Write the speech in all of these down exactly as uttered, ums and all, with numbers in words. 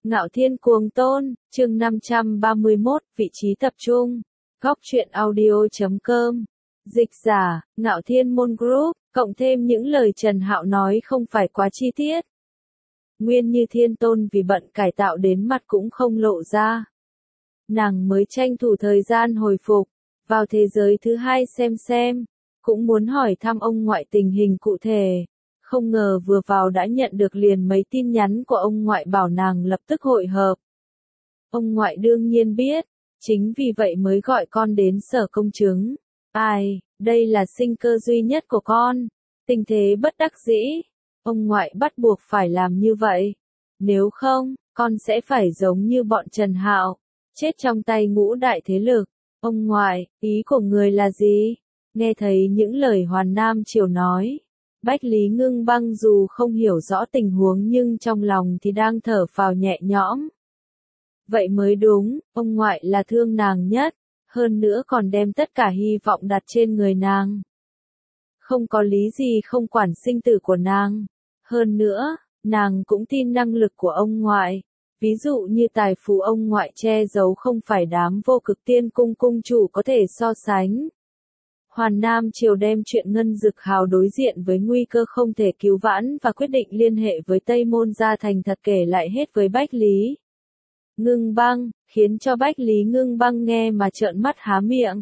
Ngạo Thiên Cuồng Tôn, chương năm trăm ba mươi mốt, vị trí tập trung. Góc truyện audio chấm com. Dịch giả, Ngạo Thiên Môn Group, cộng thêm những lời Trần Hạo nói không phải quá chi tiết. Nguyên Như Thiên Tôn vì bận cải tạo đến mặt cũng không lộ ra. Nàng mới tranh thủ thời gian hồi phục, vào thế giới thứ hai xem xem, cũng muốn hỏi thăm ông ngoại tình hình cụ thể. Không ngờ vừa vào đã nhận được liền mấy tin nhắn của ông ngoại bảo nàng lập tức hội hợp. Ông ngoại đương nhiên biết, chính vì vậy mới gọi con đến sở công chứng. Ai, đây là sinh cơ duy nhất của con, tình thế bất đắc dĩ, ông ngoại bắt buộc phải làm như vậy. Nếu không, con sẽ phải giống như bọn Trần Hạo, chết trong tay ngũ đại thế lực. Ông ngoại, ý của người là gì? Nghe thấy những lời Hoàn Nam Triều nói, Bách Lý Ngưng Băng dù không hiểu rõ tình huống nhưng trong lòng thì đang thở phào nhẹ nhõm. Vậy mới đúng, ông ngoại là thương nàng nhất, hơn nữa còn đem tất cả hy vọng đặt trên người nàng. Không có lý gì không quản sinh tử của nàng. Hơn nữa, nàng cũng tin năng lực của ông ngoại. Ví dụ như tài phú ông ngoại che giấu không phải đám vô cực tiên cung cung chủ có thể so sánh. Hoàn Nam Triều đem chuyện Ngân Dực Hào đối diện với nguy cơ không thể cứu vãn và quyết định liên hệ với Tây Môn Gia thành thật kể lại hết với Bách Lý Ngưng Băng, khiến cho Bách Lý Ngưng Băng nghe mà trợn mắt há miệng.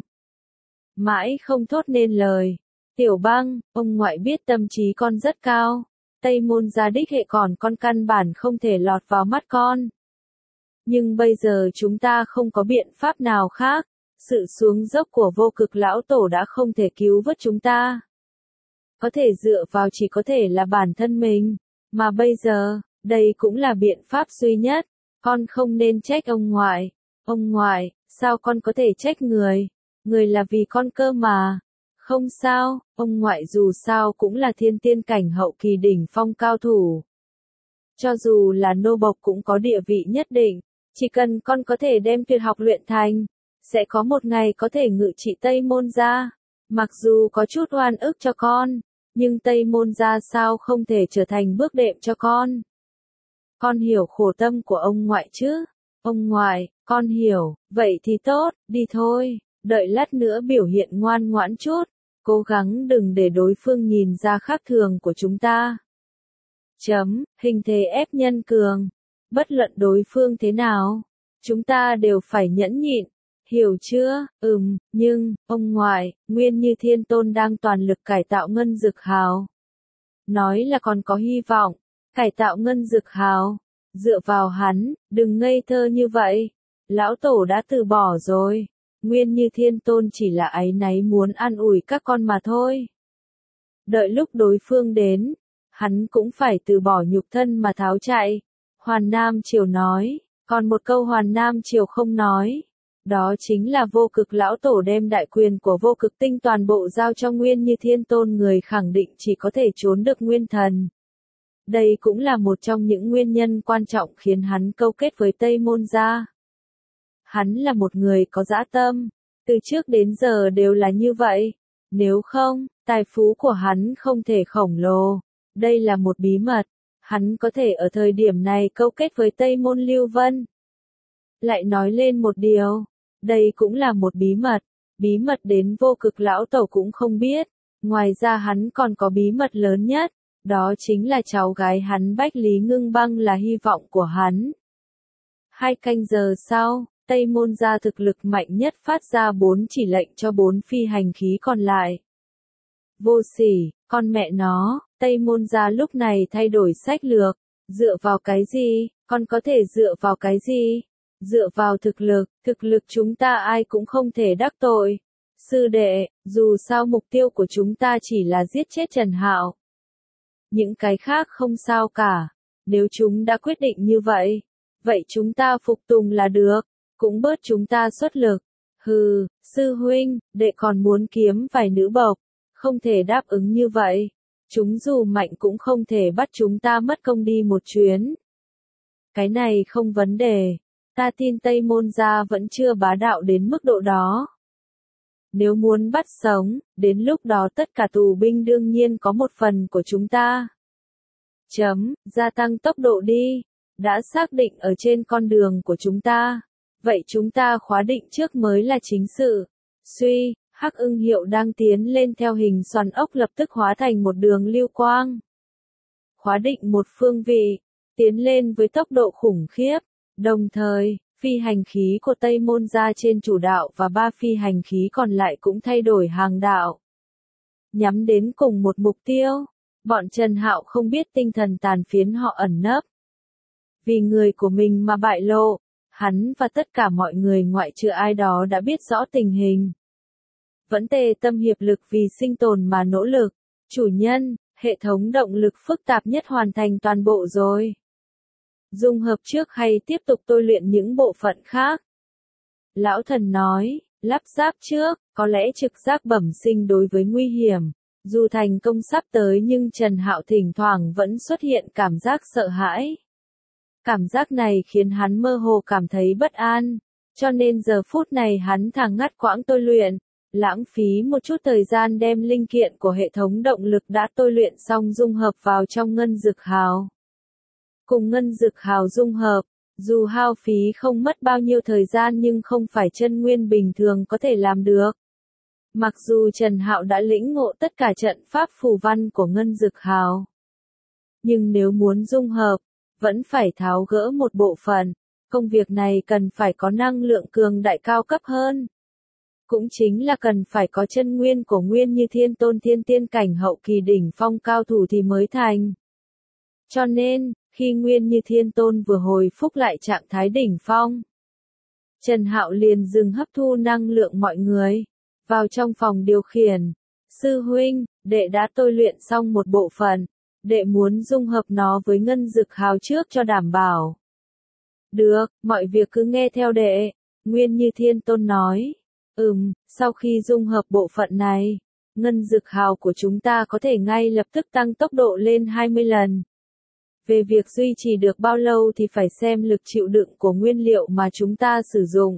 Mãi không thốt nên lời. Tiểu Băng, ông ngoại biết tâm trí con rất cao. Tây Môn Gia đích hệ còn con căn bản không thể lọt vào mắt con. Nhưng bây giờ chúng ta không có biện pháp nào khác. Sự xuống dốc của vô cực lão tổ đã không thể cứu vớt chúng ta. Có thể dựa vào chỉ có thể là bản thân mình. Mà bây giờ, đây cũng là biện pháp duy nhất. Con không nên trách ông ngoại. Ông ngoại, sao con có thể trách người? Người là vì con cơ mà. Không sao, ông ngoại dù sao cũng là thiên tiên cảnh hậu kỳ đỉnh phong cao thủ. Cho dù là nô bộc cũng có địa vị nhất định. Chỉ cần con có thể đem tuyệt học luyện thành, sẽ có một ngày có thể ngự trị Tây Môn Gia. Mặc dù có chút oan ức cho con, nhưng Tây Môn Gia sao không thể trở thành bước đệm cho con. Con hiểu khổ tâm của ông ngoại chứ? Ông ngoại, con hiểu, vậy thì tốt, đi thôi, đợi lát nữa biểu hiện ngoan ngoãn chút, cố gắng đừng để đối phương nhìn ra khác thường của chúng ta. Chấm, hình thế ép nhân cường, bất luận đối phương thế nào, chúng ta đều phải nhẫn nhịn. Hiểu chưa? Ừm, nhưng, ông ngoại, Nguyên Như Thiên Tôn đang toàn lực cải tạo Ngân Dực Hào. Nói là còn có hy vọng, cải tạo Ngân Dực Hào. Dựa vào hắn, đừng ngây thơ như vậy. Lão Tổ đã từ bỏ rồi. Nguyên Như Thiên Tôn chỉ là áy náy muốn an ủi các con mà thôi. Đợi lúc đối phương đến, hắn cũng phải từ bỏ nhục thân mà tháo chạy. Hoàn Nam Triều nói, còn một câu Hoàn Nam Triều không nói. Đó chính là vô cực lão tổ đem đại quyền của vô cực tinh toàn bộ giao cho Nguyên Như Thiên Tôn, người khẳng định chỉ có thể trốn được nguyên thần. Đây cũng là một trong những nguyên nhân quan trọng khiến hắn câu kết với Tây Môn Gia. Hắn là một người có dã tâm, từ trước đến giờ đều là như vậy. Nếu không, tài phú của hắn không thể khổng lồ. Đây là một bí mật. Hắn có thể ở thời điểm này câu kết với Tây Môn Lưu Vân. Lại nói lên một điều. Đây cũng là một bí mật, bí mật đến vô cực lão tổ cũng không biết. Ngoài ra hắn còn có bí mật lớn nhất, đó chính là cháu gái hắn Bách Lý Ngưng Băng là hy vọng của hắn. Hai canh giờ sau, Tây Môn Gia thực lực mạnh nhất phát ra bốn chỉ lệnh cho bốn phi hành khí còn lại. Vô sỉ, con mẹ nó, Tây Môn Gia lúc này thay đổi sách lược, dựa vào cái gì, con có thể dựa vào cái gì? Dựa vào thực lực, thực lực chúng ta ai cũng không thể đắc tội. Sư đệ, dù sao mục tiêu của chúng ta chỉ là giết chết Trần Hạo. Những cái khác không sao cả. Nếu chúng đã quyết định như vậy, vậy chúng ta phục tùng là được, cũng bớt chúng ta xuất lực. Hừ, sư huynh, đệ còn muốn kiếm vài nữ bộc, không thể đáp ứng như vậy. Chúng dù mạnh cũng không thể bắt chúng ta mất công đi một chuyến. Cái này không vấn đề. Ta tin Tây Môn Gia vẫn chưa bá đạo đến mức độ đó. Nếu muốn bắt sống, đến lúc đó tất cả tù binh đương nhiên có một phần của chúng ta. Chấm, gia tăng tốc độ đi. đã xác định ở trên con đường của chúng ta. Vậy chúng ta khóa định trước mới là chính sự. Suy, hắc ưng hiệu đang tiến lên theo hình xoắn ốc lập tức hóa thành một đường lưu quang. Khóa định một phương vị, tiến lên với tốc độ khủng khiếp. Đồng thời, phi hành khí của Tây Môn gia trên chủ đạo và ba phi hành khí còn lại cũng thay đổi hàng đạo. Nhắm đến cùng một mục tiêu, bọn Trần Hạo không biết tinh thần tàn phiến họ ẩn nấp. Vì người của mình mà bại lộ, hắn và tất cả mọi người ngoại trừ ai đó đã biết rõ tình hình. Vẫn tề tâm hiệp lực vì sinh tồn mà nỗ lực. Chủ nhân, hệ thống động lực phức tạp nhất hoàn thành toàn bộ rồi. Dung hợp trước hay tiếp tục tôi luyện những bộ phận khác? Lão thần nói, lắp ráp trước, có lẽ trực giác bẩm sinh đối với nguy hiểm. Dù thành công sắp tới nhưng Trần Hạo thỉnh thoảng vẫn xuất hiện cảm giác sợ hãi. Cảm giác này khiến hắn mơ hồ cảm thấy bất an, cho nên giờ phút này hắn thẳng ngắt quãng tôi luyện, lãng phí một chút thời gian đem linh kiện của hệ thống động lực đã tôi luyện xong dung hợp vào trong ngân dực hào. Cùng ngân dực hào dung hợp, dù hao phí không mất bao nhiêu thời gian nhưng không phải chân nguyên bình thường có thể làm được. Mặc dù Trần Hạo đã lĩnh ngộ tất cả trận pháp phù văn của ngân dực hào, nhưng nếu muốn dung hợp, vẫn phải tháo gỡ một bộ phận. Công việc này cần phải có năng lượng cường đại cao cấp hơn. Cũng chính là cần phải có chân nguyên của Nguyên Như Thiên Tôn thiên tiên cảnh hậu kỳ đỉnh phong cao thủ thì mới thành. Cho nên, khi Nguyên Như Thiên Tôn vừa hồi phục lại trạng thái đỉnh phong, Trần Hạo liền dừng hấp thu năng lượng mọi người. Vào trong phòng điều khiển, sư huynh, đệ đã tôi luyện xong một bộ phận, đệ muốn dung hợp nó với ngân dực hào trước cho đảm bảo. Được, mọi việc cứ nghe theo đệ, Nguyên Như Thiên Tôn nói. Ừm, sau khi dung hợp bộ phận này, ngân dực hào của chúng ta có thể ngay lập tức tăng tốc độ lên hai mươi lần. Về việc duy trì được bao lâu thì phải xem lực chịu đựng của nguyên liệu mà chúng ta sử dụng.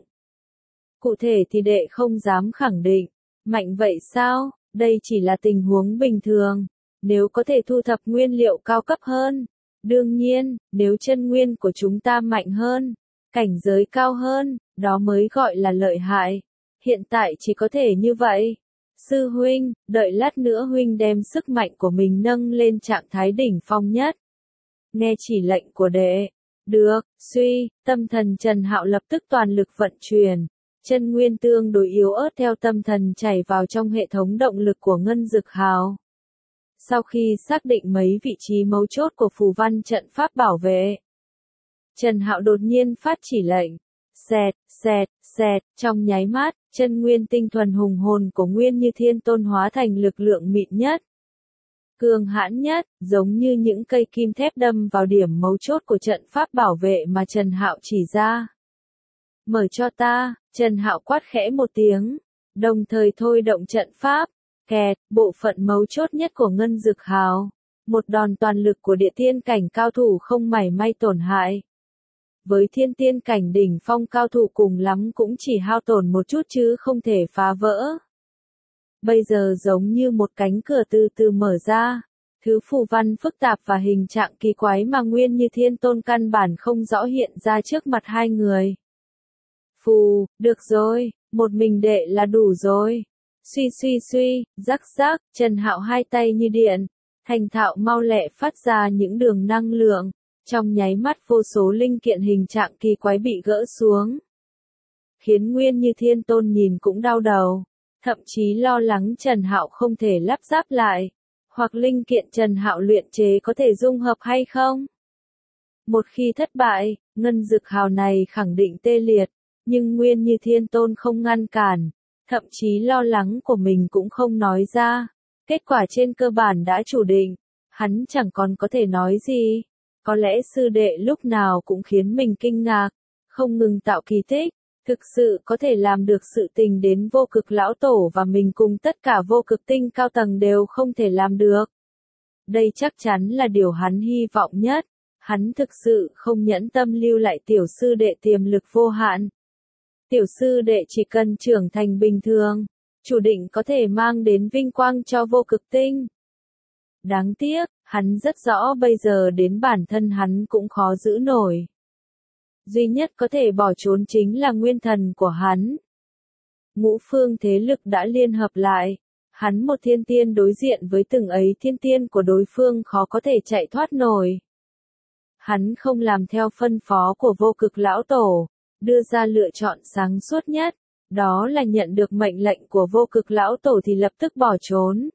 Cụ thể thì đệ không dám khẳng định. Mạnh vậy sao? Đây chỉ là tình huống bình thường. Nếu có thể thu thập nguyên liệu cao cấp hơn. Đương nhiên, nếu chân nguyên của chúng ta mạnh hơn, cảnh giới cao hơn, đó mới gọi là lợi hại. Hiện tại chỉ có thể như vậy. Sư huynh, đợi lát nữa huynh đem sức mạnh của mình nâng lên trạng thái đỉnh phong nhất. Nghe chỉ lệnh của đệ. Được, suy, tâm thần Trần Hạo lập tức toàn lực vận chuyển. Chân nguyên tương đối yếu ớt theo tâm thần chảy vào trong hệ thống động lực của ngân dực hào. Sau khi xác định mấy vị trí mấu chốt của phù văn trận pháp bảo vệ, Trần Hạo đột nhiên phát chỉ lệnh. Xẹt, xẹt, xẹt, trong nháy mắt, chân nguyên tinh thuần hùng hồn của Nguyên Như Thiên Tôn hóa thành lực lượng mịn nhất, cường hãn nhất, giống như những cây kim thép đâm vào điểm mấu chốt của trận pháp bảo vệ mà Trần Hạo chỉ ra. Mở cho ta, Trần Hạo quát khẽ một tiếng, đồng thời thôi động trận pháp, kẹt, bộ phận mấu chốt nhất của ngân dực hào. Một đòn toàn lực của địa tiên cảnh cao thủ không mảy may tổn hại. Với thiên tiên cảnh đỉnh phong cao thủ cùng lắm cũng chỉ hao tổn một chút chứ không thể phá vỡ. Bây giờ giống như một cánh cửa từ từ mở ra, thứ phù văn phức tạp và hình trạng kỳ quái mà Nguyên Như Thiên Tôn căn bản không rõ hiện ra trước mặt hai người. Phù, được rồi, một mình đệ là đủ rồi. Suy suy suy, rắc rắc, Trần Hạo hai tay như điện, thành thạo mau lẹ phát ra những đường năng lượng. Trong nháy mắt vô số linh kiện hình trạng kỳ quái bị gỡ xuống. Khiến Nguyên Như Thiên Tôn nhìn cũng đau đầu. Thậm chí lo lắng Trần Hạo không thể lắp ráp lại. Hoặc linh kiện Trần Hạo luyện chế có thể dung hợp hay không? Một khi thất bại, ngân dực hào này khẳng định tê liệt. Nhưng Nguyên Như Thiên Tôn không ngăn cản. Thậm chí lo lắng của mình cũng không nói ra. Kết quả trên cơ bản đã chủ định. Hắn chẳng còn có thể nói gì. Có lẽ sư đệ lúc nào cũng khiến mình kinh ngạc, không ngừng tạo kỳ tích, thực sự có thể làm được sự tình đến vô cực lão tổ và mình cùng tất cả vô cực tinh cao tầng đều không thể làm được. Đây chắc chắn là điều hắn hy vọng nhất, hắn thực sự không nhẫn tâm lưu lại tiểu sư đệ tiềm lực vô hạn. Tiểu sư đệ chỉ cần trưởng thành bình thường, chủ định có thể mang đến vinh quang cho vô cực tinh. Đáng tiếc, hắn rất rõ bây giờ đến bản thân hắn cũng khó giữ nổi. Duy nhất có thể bỏ trốn chính là nguyên thần của hắn. Ngũ phương thế lực đã liên hợp lại. Hắn một thiên tiên đối diện với từng ấy thiên tiên của đối phương khó có thể chạy thoát nổi. Hắn không làm theo phân phó của vô cực lão tổ, đưa ra lựa chọn sáng suốt nhất, đó là nhận được mệnh lệnh của vô cực lão tổ thì lập tức bỏ trốn.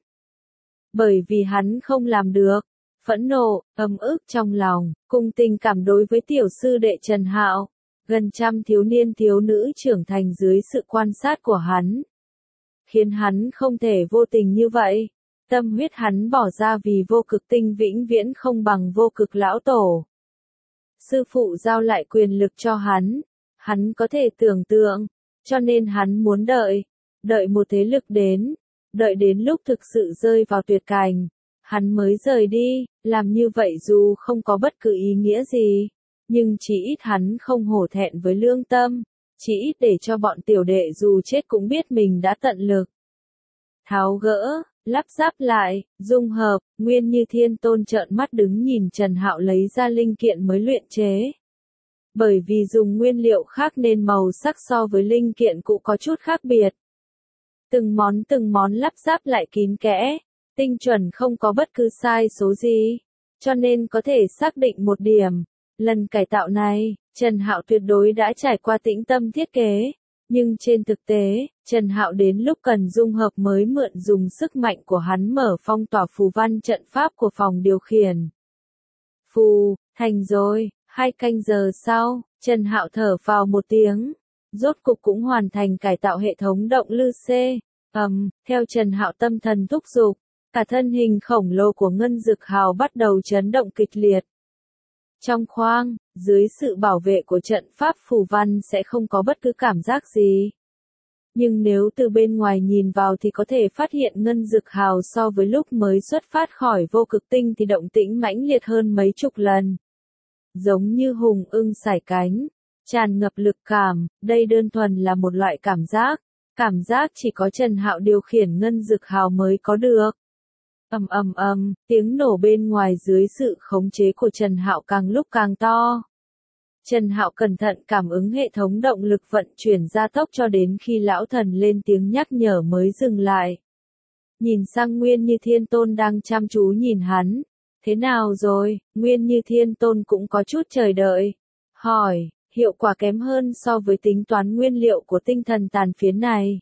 Bởi vì hắn không làm được, phẫn nộ, ấm ức trong lòng, cùng tình cảm đối với tiểu sư đệ Trần Hạo, gần trăm thiếu niên thiếu nữ trưởng thành dưới sự quan sát của hắn. Khiến hắn không thể vô tình như vậy, tâm huyết hắn bỏ ra vì vô cực tinh vĩnh viễn không bằng vô cực lão tổ. Sư phụ giao lại quyền lực cho hắn, hắn có thể tưởng tượng, cho nên hắn muốn đợi, đợi một thế lực đến, đợi đến lúc thực sự rơi vào tuyệt cảnh, hắn mới rời đi, làm như vậy dù không có bất cứ ý nghĩa gì, nhưng chỉ ít hắn không hổ thẹn với lương tâm, chỉ ít để cho bọn tiểu đệ dù chết cũng biết mình đã tận lực. Tháo gỡ, lắp ráp lại, dung hợp, Nguyên Như Thiên Tôn trợn mắt đứng nhìn Trần Hạo lấy ra linh kiện mới luyện chế. Bởi vì dùng nguyên liệu khác nên màu sắc so với linh kiện cũ có chút khác biệt. Từng món từng món lắp ráp lại kín kẽ, tinh chuẩn không có bất cứ sai số gì, cho nên có thể xác định một điểm, lần cải tạo này, Trần Hạo tuyệt đối đã trải qua tĩnh tâm thiết kế, nhưng trên thực tế, Trần Hạo đến lúc cần dung hợp mới mượn dùng sức mạnh của hắn mở phong tỏa phù văn trận pháp của phòng điều khiển. Phù, thành rồi, hai canh giờ sau, Trần Hạo thở vào một tiếng, rốt cục cũng hoàn thành cải tạo hệ thống động lư xê. Ầm, um, theo Trần Hạo tâm thần thúc giục, cả thân hình khổng lồ của Ngân Dực Hào bắt đầu chấn động kịch liệt. Trong khoang, dưới sự bảo vệ của trận pháp phù văn sẽ không có bất cứ cảm giác gì. Nhưng nếu từ bên ngoài nhìn vào thì có thể phát hiện Ngân Dực Hào so với lúc mới xuất phát khỏi vô cực tinh thì động tĩnh mãnh liệt hơn mấy chục lần. Giống như hùng ưng sải cánh, tràn ngập lực cảm, đây đơn thuần là một loại cảm giác. Cảm giác chỉ có Trần Hạo điều khiển Ngân Dực Hào mới có được. Ầm ầm ầm, tiếng nổ bên ngoài dưới sự khống chế của Trần Hạo càng lúc càng to. Trần Hạo cẩn thận cảm ứng hệ thống động lực vận chuyển gia tốc cho đến khi lão thần lên tiếng nhắc nhở mới dừng lại. Nhìn sang Nguyên Như Thiên Tôn đang chăm chú nhìn hắn. Thế nào rồi? Nguyên Như Thiên Tôn cũng có chút chờ đợi. Hỏi. Hiệu quả kém hơn so với tính toán nguyên liệu của tinh thần tàn phiến này.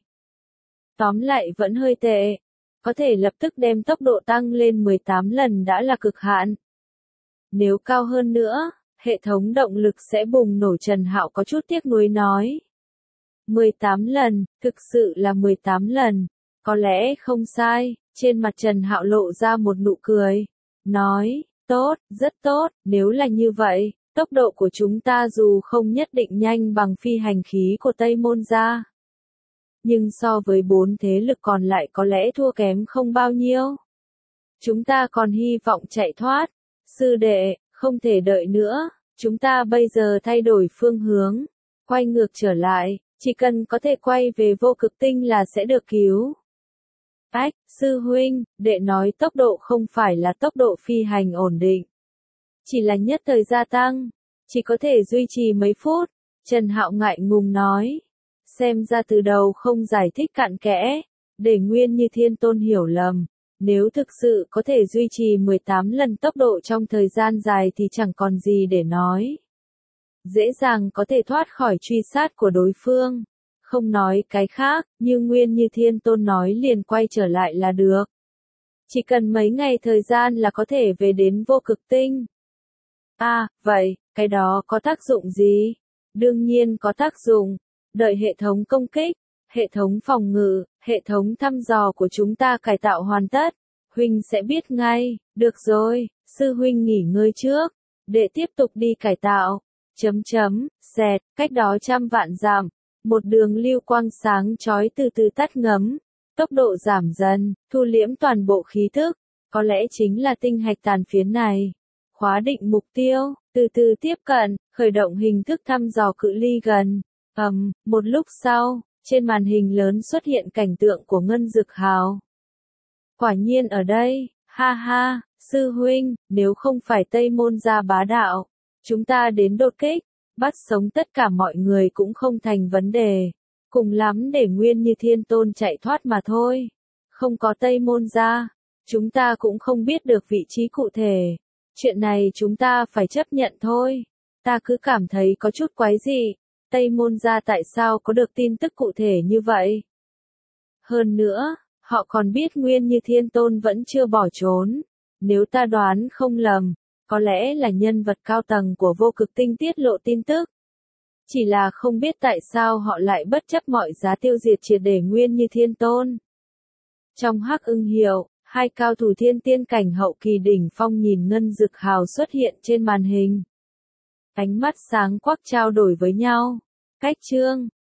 Tóm lại vẫn hơi tệ. Có thể lập tức đem tốc độ tăng lên mười tám lần đã là cực hạn. Nếu cao hơn nữa, hệ thống động lực sẽ bùng nổ. Trần Hạo có chút tiếc nuối nói. mười tám lần, thực sự là mười tám lần. Có lẽ không sai, trên mặt Trần Hạo lộ ra một nụ cười. Nói, tốt, rất tốt, nếu là như vậy. Tốc độ của chúng ta dù không nhất định nhanh bằng phi hành khí của Tây Môn gia, nhưng so với bốn thế lực còn lại có lẽ thua kém không bao nhiêu. Chúng ta còn hy vọng chạy thoát. Sư đệ, không thể đợi nữa, chúng ta bây giờ thay đổi phương hướng, quay ngược trở lại, chỉ cần có thể quay về vô cực tinh là sẽ được cứu. Ách, sư huynh, đệ nói tốc độ không phải là tốc độ phi hành ổn định. Chỉ là nhất thời gia tăng, chỉ có thể duy trì mấy phút, Trần Hạo ngại ngùng nói. Xem ra từ đầu không giải thích cặn kẽ, để Nguyên Như Thiên Tôn hiểu lầm. Nếu thực sự có thể duy trì mười tám lần tốc độ trong thời gian dài thì chẳng còn gì để nói. Dễ dàng có thể thoát khỏi truy sát của đối phương. Không nói cái khác, như Nguyên Như Thiên Tôn nói liền quay trở lại là được. Chỉ cần mấy ngày thời gian là có thể về đến vô cực tinh. À, vậy, cái đó có tác dụng gì? Đương nhiên có tác dụng. Đợi hệ thống công kích, hệ thống phòng ngự, hệ thống thăm dò của chúng ta cải tạo hoàn tất. Huynh sẽ biết ngay. Được rồi, sư huynh nghỉ ngơi trước. Để tiếp tục đi cải tạo. Chấm chấm, xẹt, cách đó trăm vạn dặm. Một đường lưu quang sáng chói từ từ tắt ngấm. Tốc độ giảm dần, thu liễm toàn bộ khí thức. Có lẽ chính là tinh hạch tàn phiến này. Khóa định mục tiêu, từ từ tiếp cận, khởi động hình thức thăm dò cự ly gần. Ầm, um, một lúc sau, trên màn hình lớn xuất hiện cảnh tượng của Ngân Dực Hào. Quả nhiên ở đây, Ha ha, sư huynh, nếu không phải Tây Môn gia bá đạo, chúng ta đến đột kích, bắt sống tất cả mọi người cũng không thành vấn đề. Cùng lắm để Nguyên Như Thiên Tôn chạy thoát mà thôi. Không có Tây Môn gia, chúng ta cũng không biết được vị trí cụ thể. Chuyện này chúng ta phải chấp nhận thôi. Ta cứ cảm thấy có chút quái dị. Tây Môn gia tại sao có được tin tức cụ thể như vậy? Hơn nữa, họ còn biết Nguyên Như Thiên Tôn vẫn chưa bỏ trốn. Nếu ta đoán không lầm, có lẽ là nhân vật cao tầng của Vô Cực Tinh tiết lộ tin tức. Chỉ là không biết tại sao họ lại bất chấp mọi giá tiêu diệt triệt để Nguyên Như Thiên Tôn. Trong Hắc Ưng Hiệu, hai cao thủ thiên tiên cảnh hậu kỳ đỉnh phong nhìn Ngân Dực Hào xuất hiện trên màn hình. Ánh mắt sáng quắc trao đổi với nhau. Cách chương